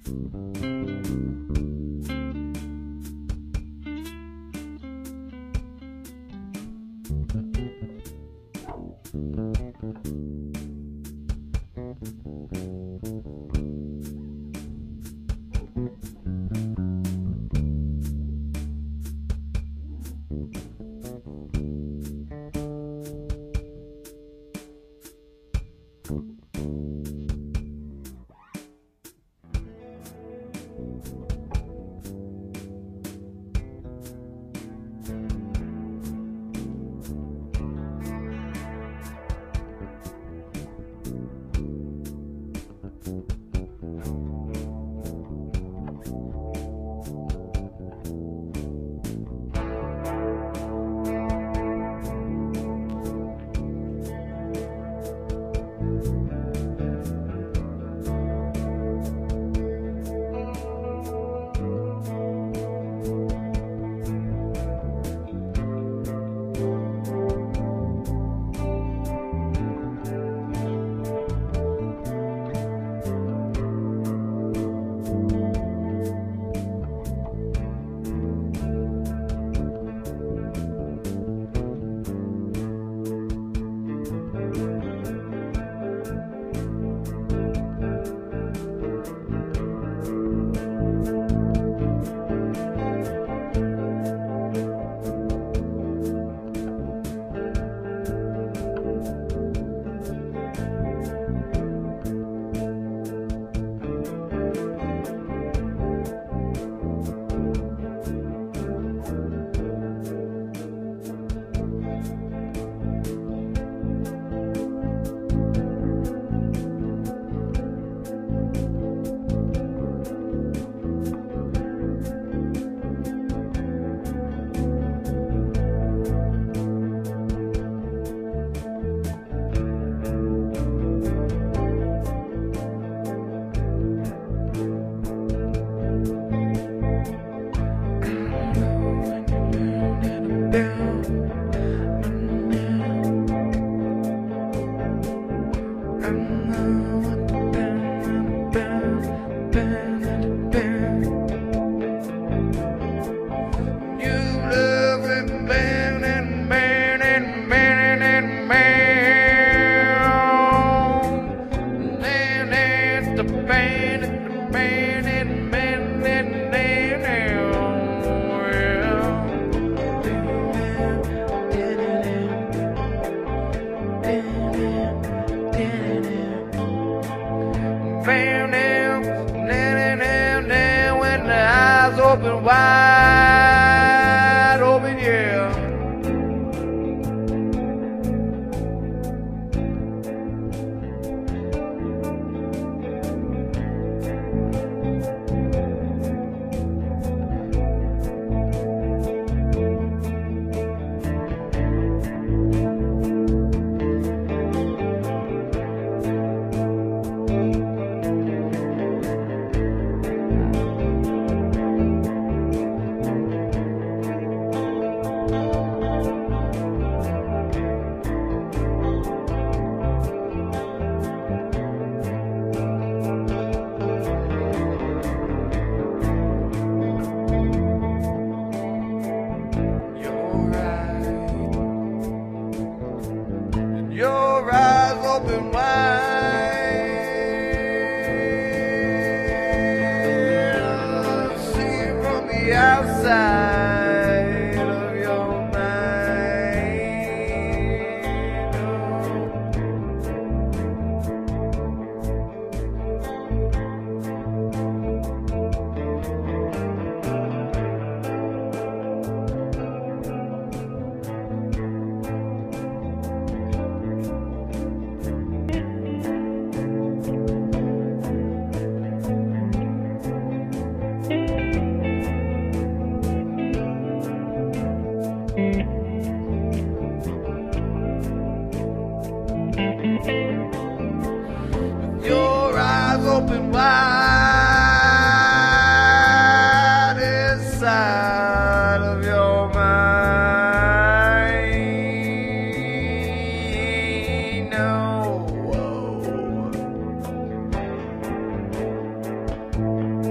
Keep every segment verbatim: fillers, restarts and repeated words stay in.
Open wide open, yeah. Your eyes open wide, see from the outside of your Your eyes open wide inside of your mind. No.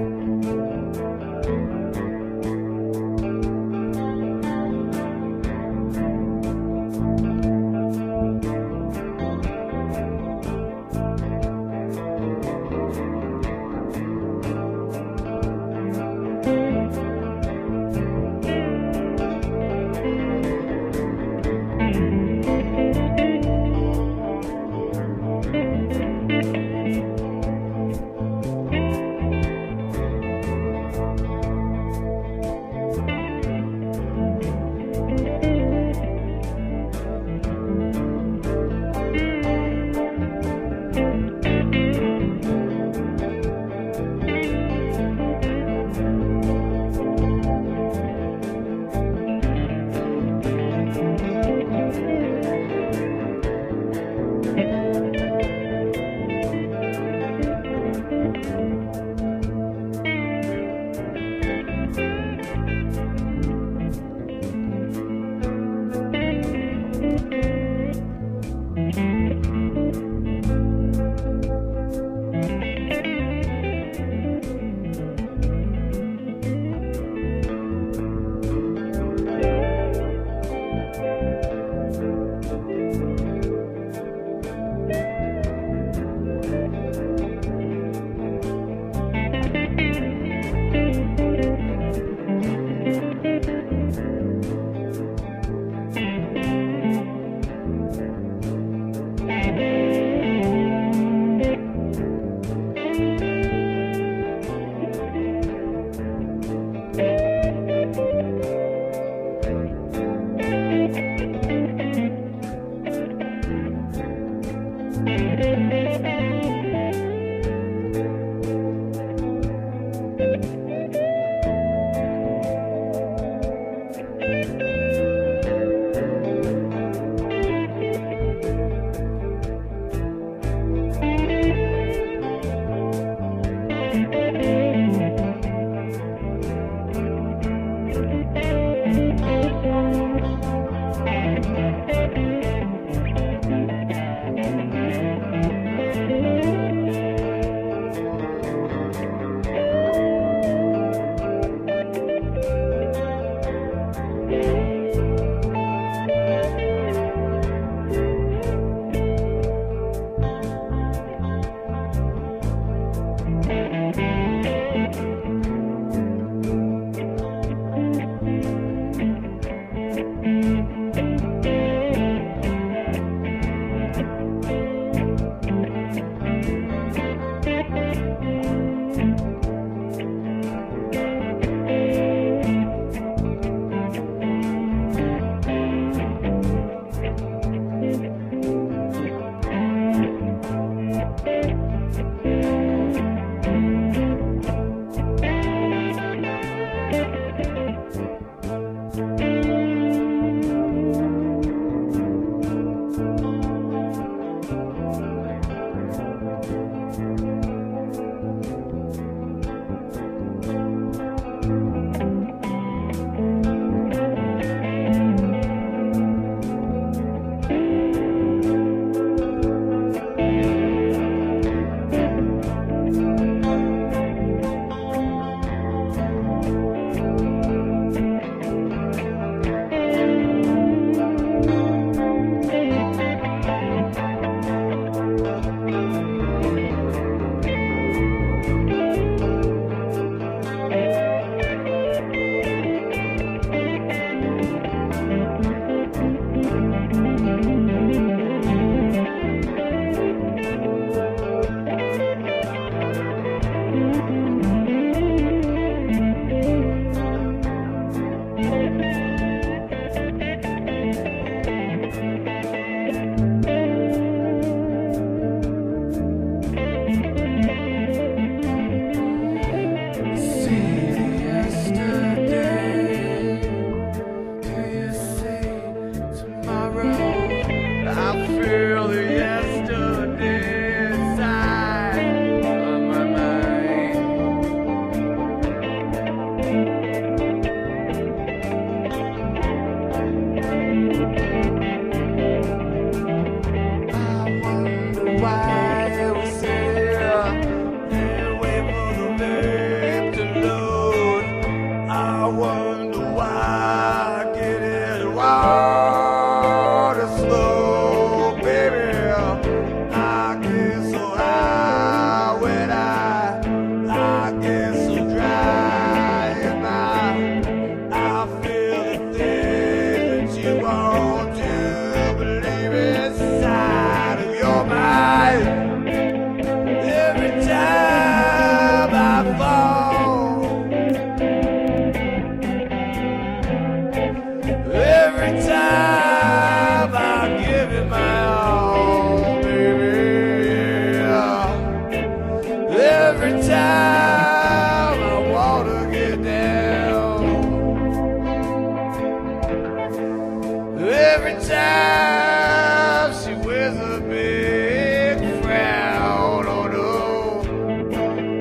Every time she wears a big frown, oh no.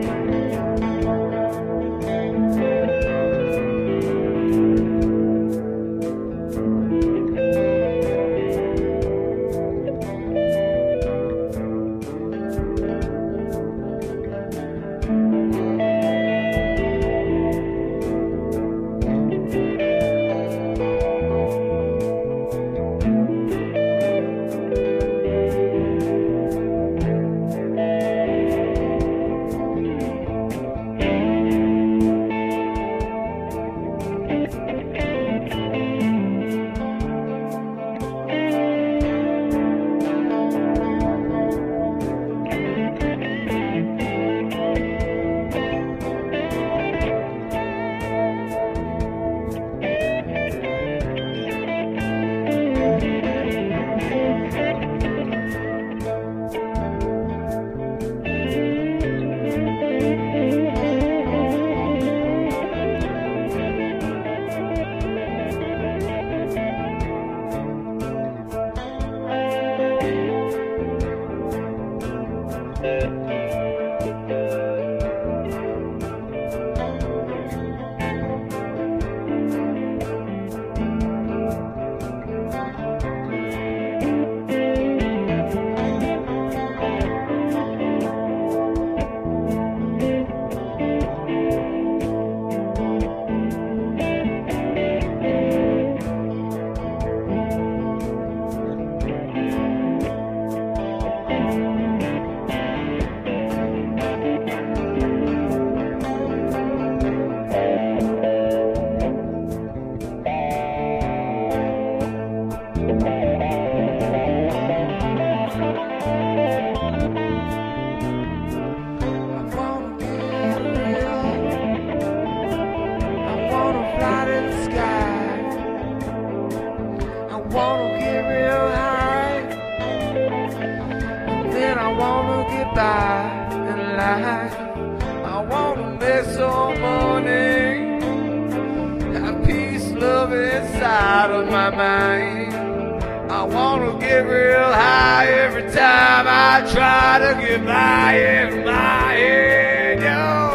some money, have peace, love inside of my mind. I wanna get real high every time I try to get by in my head, yo.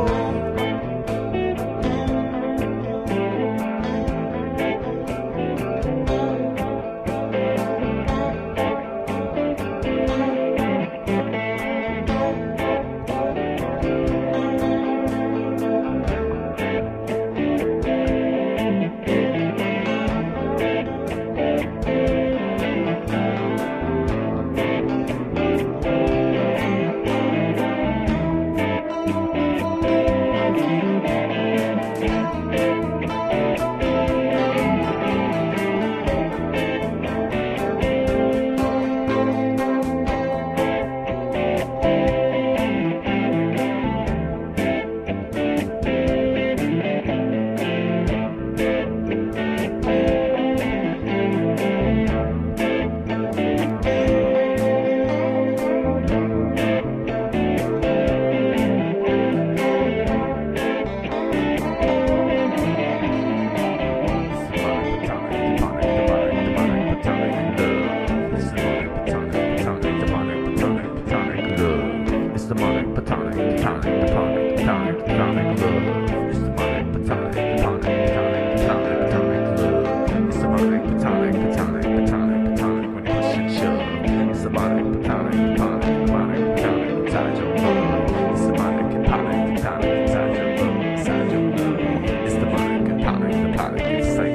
Demonic, platonic, platonic, platonic, platonic, platonic love. It's demonic, platonic, platonic, platonic, platonic, platonic love. It's demonic, platonic, platonic, platonic, platonic when you push and shove. It's demonic, platonic, platonic, platonic, platonic inside your love. It's demonic, platonic, platonic inside your love, inside your love. It's demonic, platonic, platonic inside.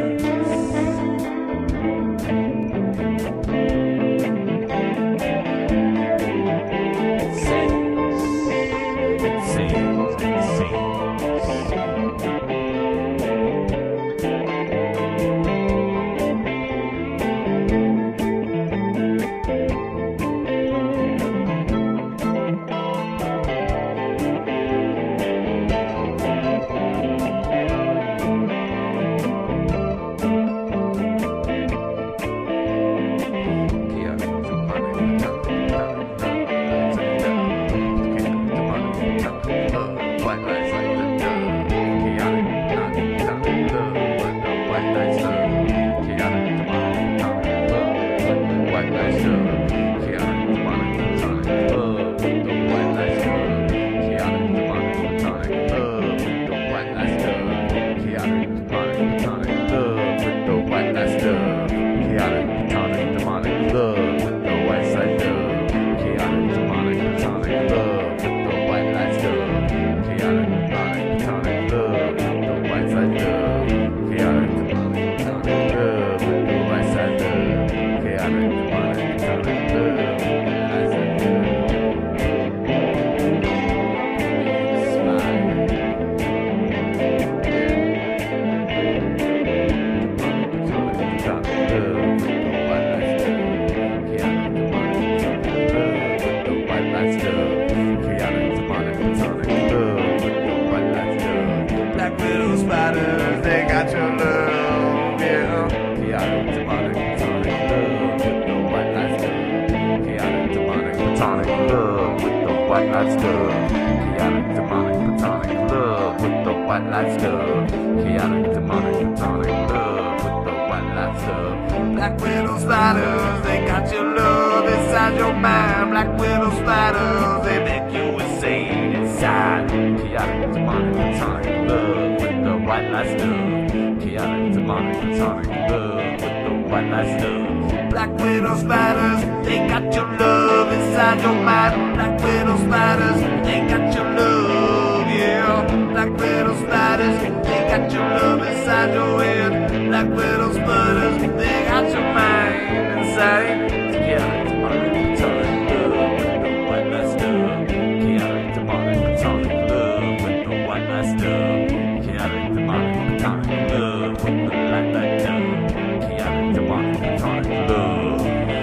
Spiders, they got your love, yeah. Chaotic, demonic, platonic love with the white light stuff. Chaotic, demonic, platonic love with the white light stuff. Chaotic, demonic, platonic love with the white light stuff. Chaotic, demonic, platonic love with the white light stuff. Black widow spiders, they got your love inside your mind. Black widow spiders, they make you insane inside. Chaotic, demonic, platonic love with the white light stuff. Chaotic, demonic, platonic love with the white light stuff. Black widow spiders, they got your love inside your mind. Black widow spiders, they got your love, yeah. Black widow spiders, they got your love inside your head. Black widow spiders, they got your mind inside. Chaotic, demonic, platonic love with the white light stuff. Chaotic, demonic, platonic love with the white light stuff. Chaotic, demonic, platonic love with the light light stuff. Chaotic, demonic, platonic love.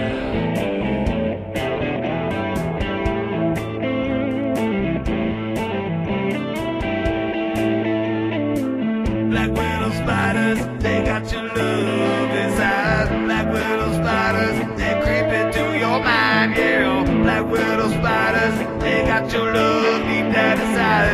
Black widow spiders, they got your love inside. Black widow spiders, they creep into your mind, yeah. Black widow spiders, they got your love deep down inside.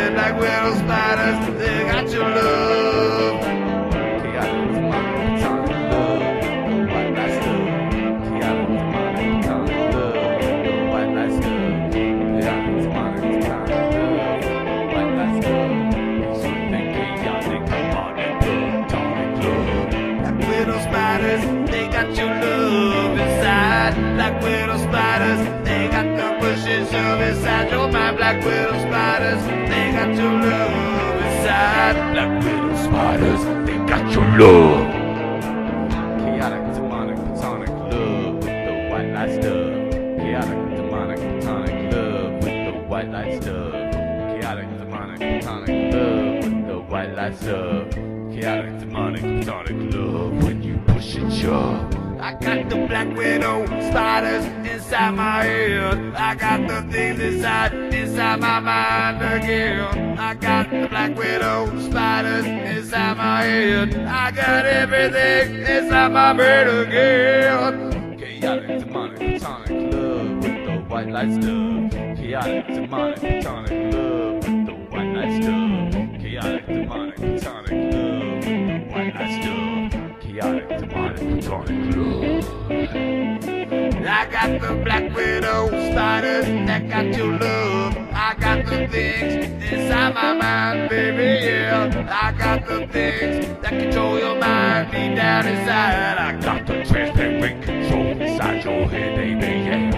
inside. Black widow spiders, they got your love. Chaotic, demonic, platonic love. The white light stuff. Chaotic, demonic, platonic love. The white light stuff. Chaotic, demonic, platonic love. White light stuff. Something chaotic, demonic, platonic love. Black widow spiders, they got your love inside. Black widow spiders, they got the pushing shove inside your mind. Black widow spiders, they got your love inside. Black widow spiders, they got your love. Chaotic, demonic, platonic love with the white light stuff. Chaotic, demonic, platonic love with the white light stuff. Chaotic, demonic, platonic love with the white light stuff. Chaotic, demonic, platonic love when you push and shove. I got the black widow spiders inside my head. I got the things inside, inside my mind again. I got the black widow spiders inside my head. I got everything inside my brain again. Chaotic, demonic, platonic love with the white light stuff. Chaotic, demonic, platonic love with the white light stuff. Chaotic, demonic, platonic love with the white light stuff. Chaotic, demonic, platonic love. I got the black widow spiders that got your love. I got the things inside my mind, baby, yeah. I got the things that control your mind, deep down inside. I got the transparent control inside your head, baby, yeah.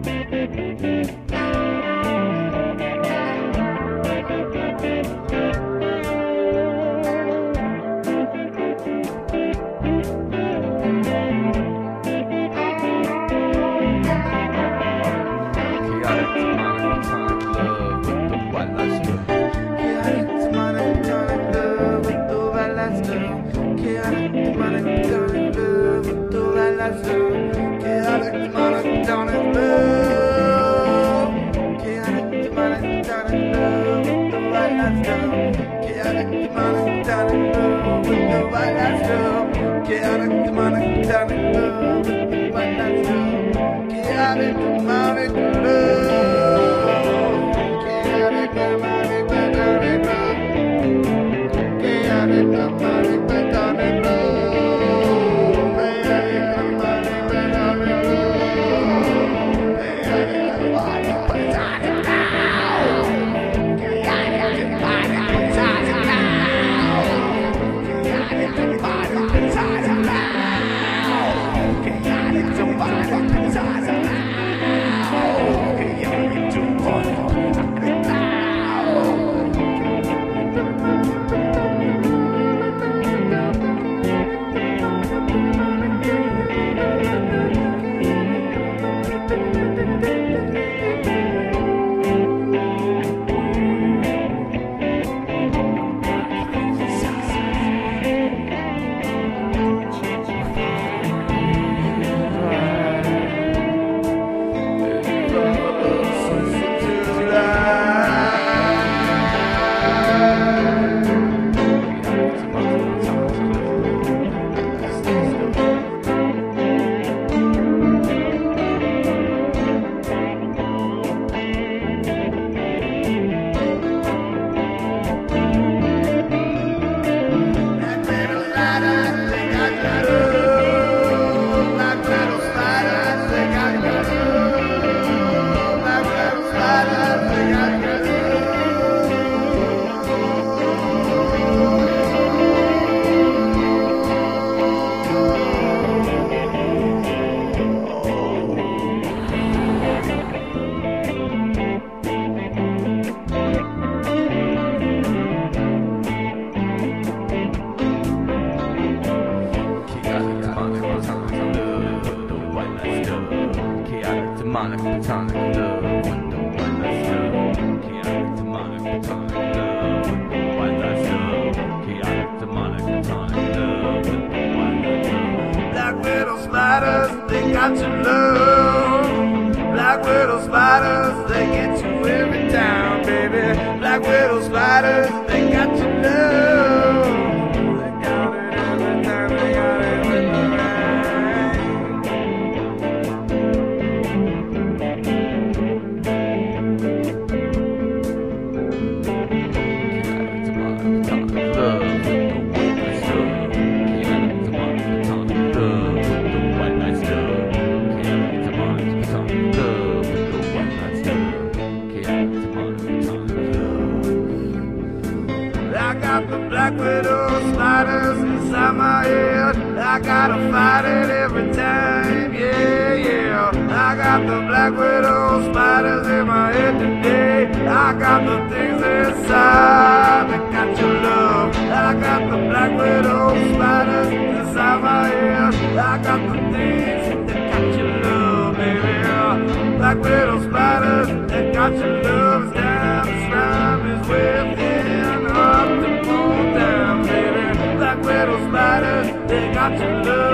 Chaotic, demonic, platonic love. Chaotic, demonic, platonic love with the white light stuff. Chaotic, demonic, platonic love with the white light stuff. Chaotic, demonic, platonic love with the white light stuff. Chaotic, demonic love. Chaotic, demonic, platonic love. Chaotic, demonic, platonic love. Demonic, platonic love with the white light stuff. Chaotic, demonic, platonic love with the white light stuff. Chaotic, demonic, platonic love with the white light stuff. Black widow spiders, they got your love. Black widow spiders, they get you every time, baby. Black widow spiders, they got your love. They got it every time, they got it with the rain. got the black widow spiders inside my head. I gotta fight it every time, yeah, yeah. I got the black widow spiders in my head today. I got the things inside that got your love. I got the black widow spiders inside my head. I got the things that got your love, baby. Black widow spiders that got your love. Down the slime is within, up to pull down, baby. Black widow spiders, they got your love.